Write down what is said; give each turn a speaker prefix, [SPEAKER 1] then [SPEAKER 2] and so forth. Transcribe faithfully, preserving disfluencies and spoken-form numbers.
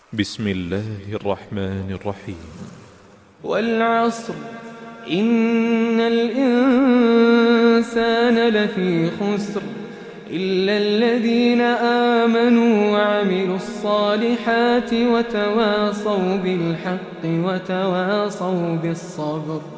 [SPEAKER 1] بسم الله الرحمن الرحيم.
[SPEAKER 2] والعصر إن الإنسان لفي خسر إلا الذين آمنوا وعملوا الصالحات وتواصوا بالحق وتواصوا بالصبر.